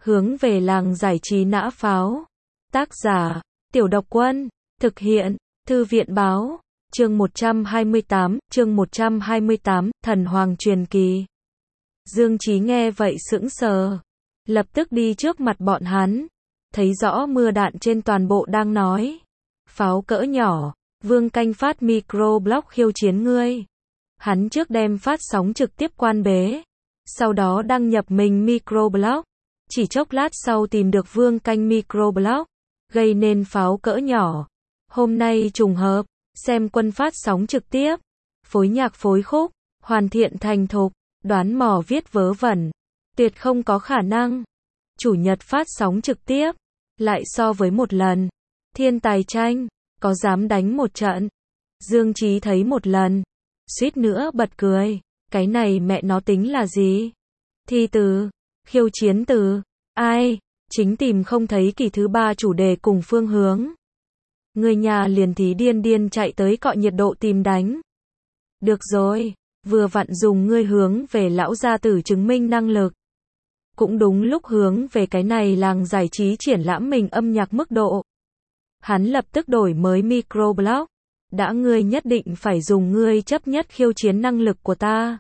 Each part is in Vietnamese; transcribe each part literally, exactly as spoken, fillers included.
Hướng về làng giải trí nã pháo. Tác giả, Tiểu Độc Quân. Thực hiện, Thư viện báo. Chương một trăm hai mươi tám, chương một trăm hai mươi tám, Thần Hoàng truyền kỳ. Dương Chí nghe vậy sững sờ. Lập tức đi trước mặt bọn hắn. Thấy rõ mưa đạn trên toàn bộ đang nói. Pháo cỡ nhỏ, Vương Canh phát microblog khiêu chiến ngươi. Hắn trước đem phát sóng trực tiếp quan bế. Sau đó đăng nhập mình microblog. Chỉ chốc lát sau tìm được Vương Canh microblog. Gây nên pháo cỡ nhỏ. Hôm nay trùng hợp, xem quân phát sóng trực tiếp. Phối nhạc phối khúc, hoàn thiện thành thục, đoán mò viết vớ vẩn. Tuyệt không có khả năng. Chủ nhật phát sóng trực tiếp. Lại so với một lần. Thiên tài tranh, có dám đánh một trận. Dương Chí thấy một lần. Suýt nữa bật cười. Cái này mẹ nó tính là gì? Thi từ, khiêu chiến từ, ai? Chính tìm không thấy kỳ thứ ba chủ đề cùng phương hướng. Người nhà liền thí điên điên chạy tới cọ nhiệt độ tìm đánh. Được rồi, vừa vặn dùng ngươi hướng về lão gia tử chứng minh năng lực. Cũng đúng lúc hướng về cái này làng giải trí triển lãm mình âm nhạc mức độ. Hắn lập tức đổi mới microblog. Đã ngươi nhất định phải dùng ngươi chấp nhất khiêu chiến năng lực của ta.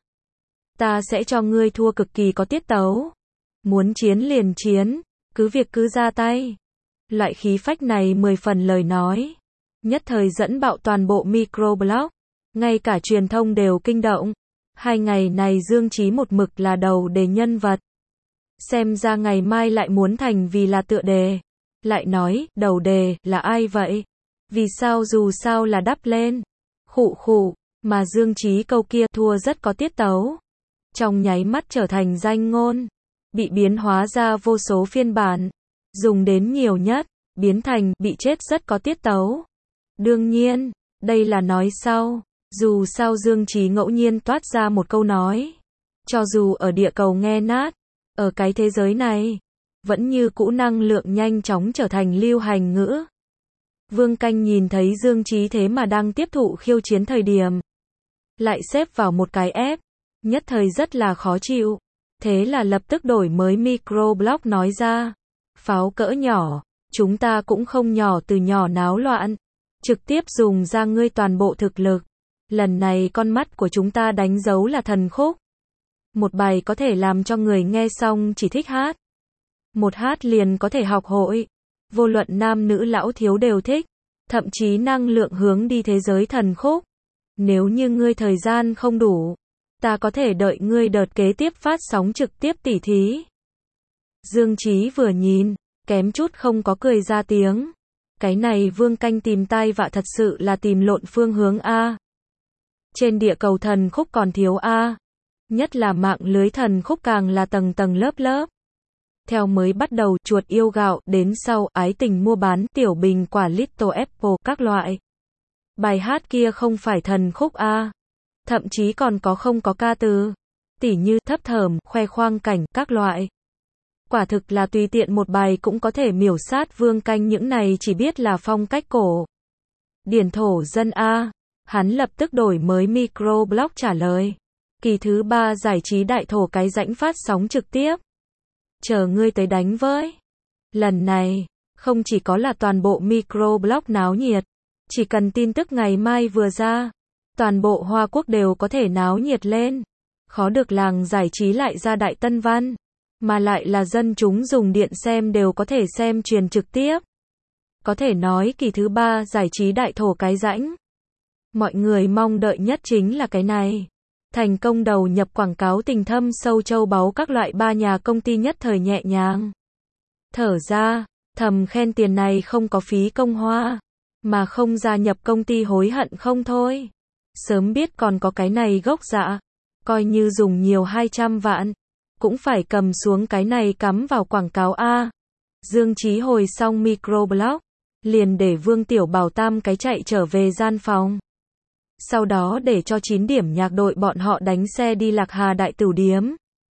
Ta sẽ cho ngươi thua cực kỳ có tiết tấu. Muốn chiến liền chiến, cứ việc cứ ra tay. Loại khí phách này mười phần lời nói. Nhất thời dẫn bạo toàn bộ microblog. Ngay cả truyền thông đều kinh động. Hai ngày này Dương Chí một mực là đầu đề nhân vật. Xem ra ngày mai lại muốn thành vì là tựa đề. Lại nói, đầu đề, là ai vậy? Vì sao dù sao là đắp lên? Khụ khụ, mà Dương Chí câu kia thua rất có tiết tấu. Trong nháy mắt trở thành danh ngôn. Bị biến hóa ra vô số phiên bản. Dùng đến nhiều nhất, biến thành bị chết rất có tiết tấu. Đương nhiên, đây là nói sau. Dù sao Dương Chí ngẫu nhiên toát ra một câu nói. Cho dù ở địa cầu nghe nát, ở cái thế giới này, vẫn như cũ năng lượng nhanh chóng trở thành lưu hành ngữ. Vương Canh nhìn thấy Dương Chí thế mà đang tiếp thụ khiêu chiến thời điểm. Lại xếp vào một cái ép. Nhất thời rất là khó chịu. Thế là lập tức đổi mới microblog nói ra. Pháo cỡ nhỏ, chúng ta cũng không nhỏ từ nhỏ náo loạn. Trực tiếp dùng ra ngươi toàn bộ thực lực. Lần này con mắt của chúng ta đánh dấu là thần khúc. Một bài có thể làm cho người nghe xong chỉ thích hát. Một hát liền có thể học hội. Vô luận nam nữ lão thiếu đều thích. Thậm chí năng lượng hướng đi thế giới thần khúc. Nếu như ngươi thời gian không đủ, ta có thể đợi ngươi đợt kế tiếp phát sóng trực tiếp tỉ thí. Dương Chí vừa nhìn, kém chút không có cười ra tiếng. Cái này Vương Canh tìm tai vạ thật sự là tìm lộn phương hướng A. Trên địa cầu thần khúc còn thiếu A. Nhất là mạng lưới thần khúc càng là tầng tầng lớp lớp. Theo mới bắt đầu chuột yêu gạo đến sau ái tình mua bán tiểu bình quả Little Apple các loại. Bài hát kia không phải thần khúc A. Thậm chí còn có không có ca từ. Tỉ như thấp thởm, khoe khoang cảnh các loại. Quả thực là tùy tiện một bài cũng có thể miểu sát Vương Canh những này chỉ biết là phong cách cổ. Điển thổ dân A. Hắn lập tức đổi mới microblog trả lời. Kỳ thứ ba giải trí đại thổ cái rãnh phát sóng trực tiếp. Chờ ngươi tới đánh với. Lần này, không chỉ có là toàn bộ microblog náo nhiệt. Chỉ cần tin tức ngày mai vừa ra. Toàn bộ Hoa Quốc đều có thể náo nhiệt lên. Khó được làng giải trí lại ra đại tân văn. Mà lại là dân chúng dùng điện xem đều có thể xem truyền trực tiếp. Có thể nói kỳ thứ ba giải trí đại thổ cái rãnh. Mọi người mong đợi nhất chính là cái này. Thành công đầu nhập quảng cáo tình thâm sâu châu báu các loại ba nhà công ty nhất thời nhẹ nhàng. Thở ra, thầm khen tiền này không có phí công hoa. Mà không gia nhập công ty hối hận không thôi. Sớm biết còn có cái này gốc dạ. Coi như dùng nhiều hai trăm vạn. Cũng phải cầm xuống cái này cắm vào quảng cáo A. Dương Chí hồi xong microblog. Liền để Vương Tiểu Bảo tam cái chạy trở về gian phòng. Sau đó để cho chín điểm nhạc đội bọn họ đánh xe đi Lạc Hà Đại Tửu Điếm.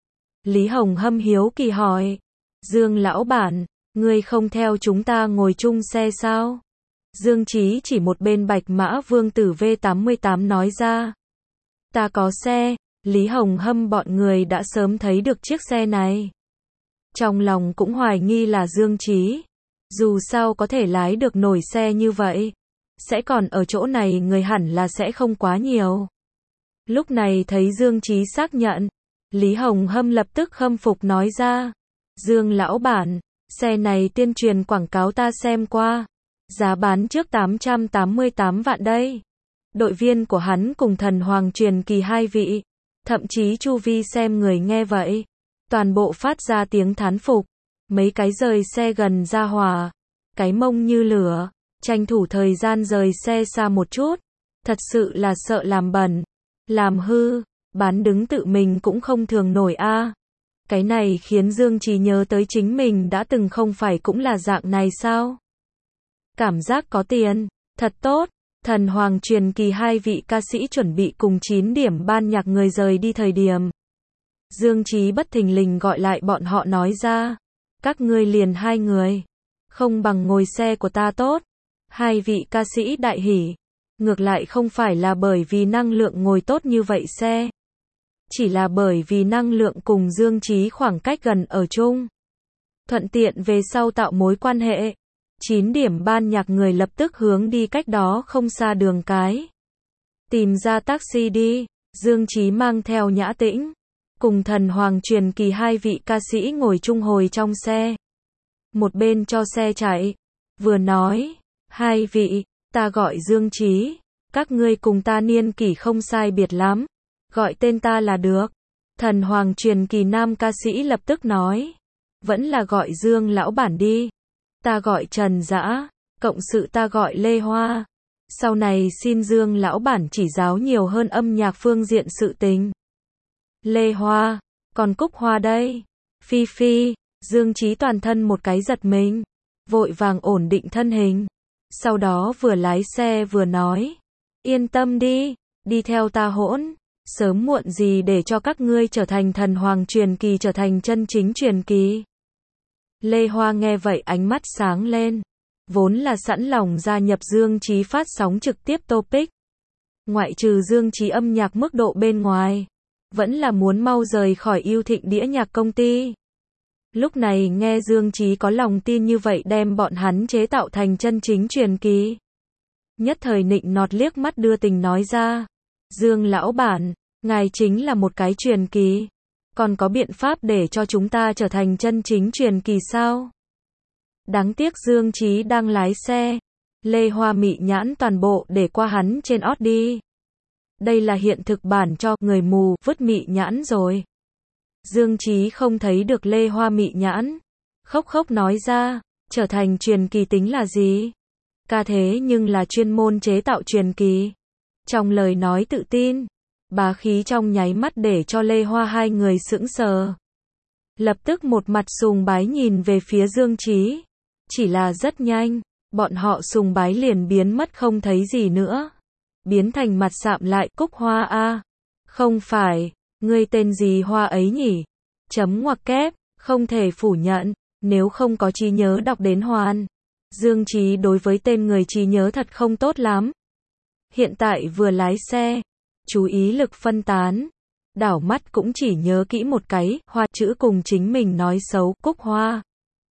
Lý Hồng Hâm hiếu kỳ hỏi. Dương lão bản, ngươi không theo chúng ta ngồi chung xe sao? Dương Chí chỉ một bên Bạch Mã Vương Tử V tám mươi tám nói ra. Ta có xe. Lý Hồng Hâm bọn người đã sớm thấy được chiếc xe này. Trong lòng cũng hoài nghi là Dương Chí. Dù sao có thể lái được nổi xe như vậy, sẽ còn ở chỗ này người hẳn là sẽ không quá nhiều. Lúc này thấy Dương Chí xác nhận, Lý Hồng Hâm lập tức khâm phục nói ra. Dương lão bản, xe này tuyên truyền quảng cáo ta xem qua. Giá bán trước tám trăm tám mươi tám vạn đây. Đội viên của hắn cùng thần hoàng truyền kỳ hai vị. Thậm chí chu vi xem người nghe vậy. Toàn bộ phát ra tiếng thán phục. Mấy cái rời xe gần ra hòa. Cái mông như lửa. Tranh thủ thời gian rời xe xa một chút. Thật sự là sợ làm bẩn. Làm hư. Bán đứng tự mình cũng không thường nổi a. Cái này khiến Dương Chí nhớ tới chính mình đã từng không phải cũng là dạng này sao? Cảm giác có tiền, thật tốt. Thần hoàng truyền kỳ hai vị ca sĩ chuẩn bị cùng chín điểm ban nhạc người rời đi thời điểm. Dương Chí bất thình lình gọi lại bọn họ nói ra. Các ngươi liền hai người. Không bằng ngồi xe của ta tốt. Hai vị ca sĩ đại hỉ. Ngược lại không phải là bởi vì năng lượng ngồi tốt như vậy xe. Chỉ là bởi vì năng lượng cùng Dương Chí khoảng cách gần ở chung. Thuận tiện về sau tạo mối quan hệ. Chín điểm ban nhạc người lập tức hướng đi cách đó không xa đường cái. Tìm ra taxi đi. Dương Chí mang theo Nhã Tĩnh. Cùng thần hoàng truyền kỳ hai vị ca sĩ ngồi chung hồi trong xe. Một bên cho xe chạy. Vừa nói. Hai vị, ta gọi Dương Chí. Các ngươi cùng ta niên kỷ không sai biệt lắm. Gọi tên ta là được. Thần hoàng truyền kỳ nam ca sĩ lập tức nói. Vẫn là gọi Dương lão bản đi. Ta gọi Trần Dã. Cộng sự ta gọi Lê Hoa. Sau này xin Dương lão bản chỉ giáo nhiều hơn âm nhạc phương diện sự tình. Lê Hoa. Còn Cúc Hoa đây. Phi Phi. Dương Chí toàn thân một cái giật mình. Vội vàng ổn định thân hình. Sau đó vừa lái xe vừa nói. Yên tâm đi. Đi theo ta hỗn. Sớm muộn gì để cho các ngươi trở thành thần hoàng truyền kỳ trở thành chân chính truyền kỳ. Lê Hoa nghe vậy ánh mắt sáng lên. Vốn là sẵn lòng gia nhập Dương Chí phát sóng trực tiếp topic. Ngoại trừ Dương Chí âm nhạc mức độ bên ngoài. Vẫn là muốn mau rời khỏi yêu thịnh đĩa nhạc công ty. Lúc này nghe Dương Chí có lòng tin như vậy đem bọn hắn chế tạo thành chân chính truyền kỳ. Nhất thời nịnh nọt liếc mắt đưa tình nói ra. Dương lão bản, ngài chính là một cái truyền kỳ. Còn có biện pháp để cho chúng ta trở thành chân chính truyền kỳ sao? Đáng tiếc Dương Chí đang lái xe. Lê Hoa mị nhãn toàn bộ để qua hắn trên ót đi. Đây là hiện thực bản cho người mù vứt mị nhãn rồi. Dương Chí không thấy được Lê Hoa mị nhãn. Khóc khóc nói ra, trở thành truyền kỳ tính là gì? Ca thế nhưng là chuyên môn chế tạo truyền kỳ. Trong lời nói tự tin, bá khí trong nháy mắt để cho Lê Hoa hai người sững sờ. Lập tức một mặt sùng bái nhìn về phía Dương Chí. Chỉ là rất nhanh, bọn họ sùng bái liền biến mất không thấy gì nữa. Biến thành mặt sạm lại. Cúc Hoa a, không phải, ngươi tên gì Hoa ấy nhỉ? Chấm ngoặc kép, không thể phủ nhận, nếu không có trí nhớ đọc đến hoàn. Dương Chí đối với tên người trí nhớ thật không tốt lắm. Hiện tại vừa lái xe, chú ý lực phân tán, đảo mắt cũng chỉ nhớ kỹ một cái Hoa chữ cùng chính mình nói xấu Cúc Hoa.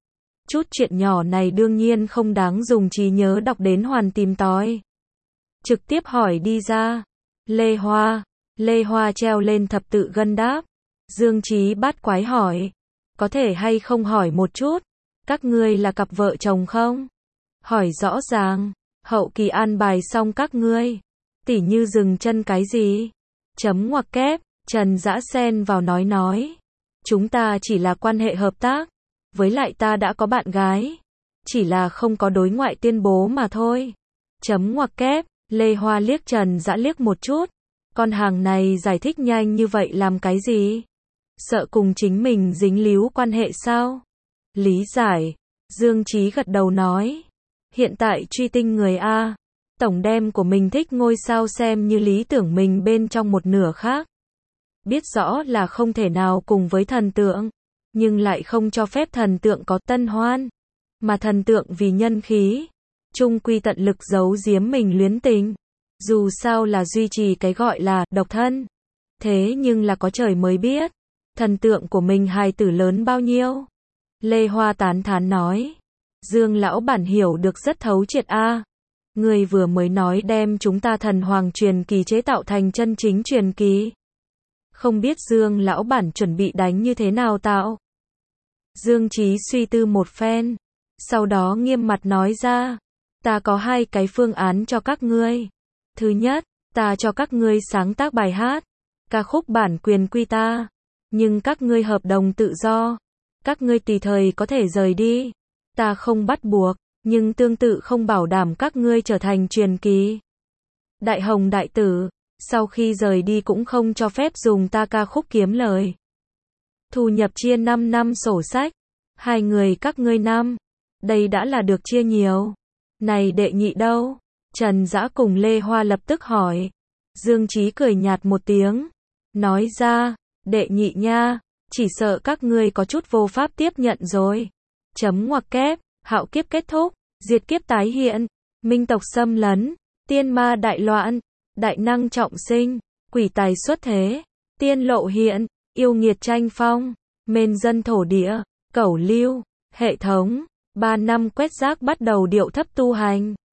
Chút chuyện nhỏ này đương nhiên không đáng dùng trí nhớ đọc đến hoàn tìm tòi. Trực tiếp hỏi đi ra. Lê Hoa. Lê Hoa treo lên thập tự gân đáp. Dương Chí bát quái hỏi. Có thể hay không hỏi một chút? Các ngươi là cặp vợ chồng không? Hỏi rõ ràng. Hậu kỳ an bài xong các ngươi. Tỉ như dừng chân cái gì? Chấm ngoặc kép. Trần Dã xen vào nói nói. Chúng ta chỉ là quan hệ hợp tác. Với lại ta đã có bạn gái. Chỉ là không có đối ngoại tuyên bố mà thôi. Chấm ngoặc kép. Lê Hoa liếc Trần Dã liếc một chút. Con hàng này giải thích nhanh như vậy làm cái gì? Sợ cùng chính mình dính líu quan hệ sao? Lý giải. Dương Chí gật đầu nói. Hiện tại truy tinh người A. Tổng đem của mình thích ngôi sao xem như lý tưởng mình bên trong một nửa khác. Biết rõ là không thể nào cùng với thần tượng. Nhưng lại không cho phép thần tượng có tân hoan. Mà thần tượng vì nhân khí. Trung quy tận lực giấu giếm mình luyến tình. Dù sao là duy trì cái gọi là độc thân. Thế nhưng là có trời mới biết. Thần tượng của mình hài tử lớn bao nhiêu. Lê Hoa tán thán nói. Dương lão bản hiểu được rất thấu triệt a. Người vừa mới nói đem chúng ta thần hoàng truyền kỳ chế tạo thành chân chính truyền kỳ. Không biết Dương lão bản chuẩn bị đánh như thế nào tạo? Dương Chí suy tư một phen, sau đó nghiêm mặt nói ra, ta có hai cái phương án cho các ngươi. Thứ nhất, ta cho các ngươi sáng tác bài hát, ca khúc bản quyền quy ta, nhưng các ngươi hợp đồng tự do, các ngươi tùy thời có thể rời đi, ta không bắt buộc, nhưng tương tự không bảo đảm các ngươi trở thành truyền kỳ. Đại Hồng đại tử, sau khi rời đi cũng không cho phép dùng ta ca khúc kiếm lời. Thu nhập chia năm năm sổ sách, hai người các ngươi năm, đây đã là được chia nhiều. Này đệ nhị đâu? Trần Dã cùng Lê Hoa lập tức hỏi. Dương Chí cười nhạt một tiếng, nói ra, đệ nhị nha, chỉ sợ các ngươi có chút vô pháp tiếp nhận rồi. Chấm ngoặc kép, hạo kiếp kết thúc, diệt kiếp tái hiện, minh tộc xâm lấn, tiên ma đại loạn, đại năng trọng sinh, quỷ tài xuất thế, tiên lộ hiện, yêu nghiệt tranh phong, mên dân thổ địa, cẩu lưu, hệ thống, ba năm quét rác bắt đầu điệu thấp tu hành.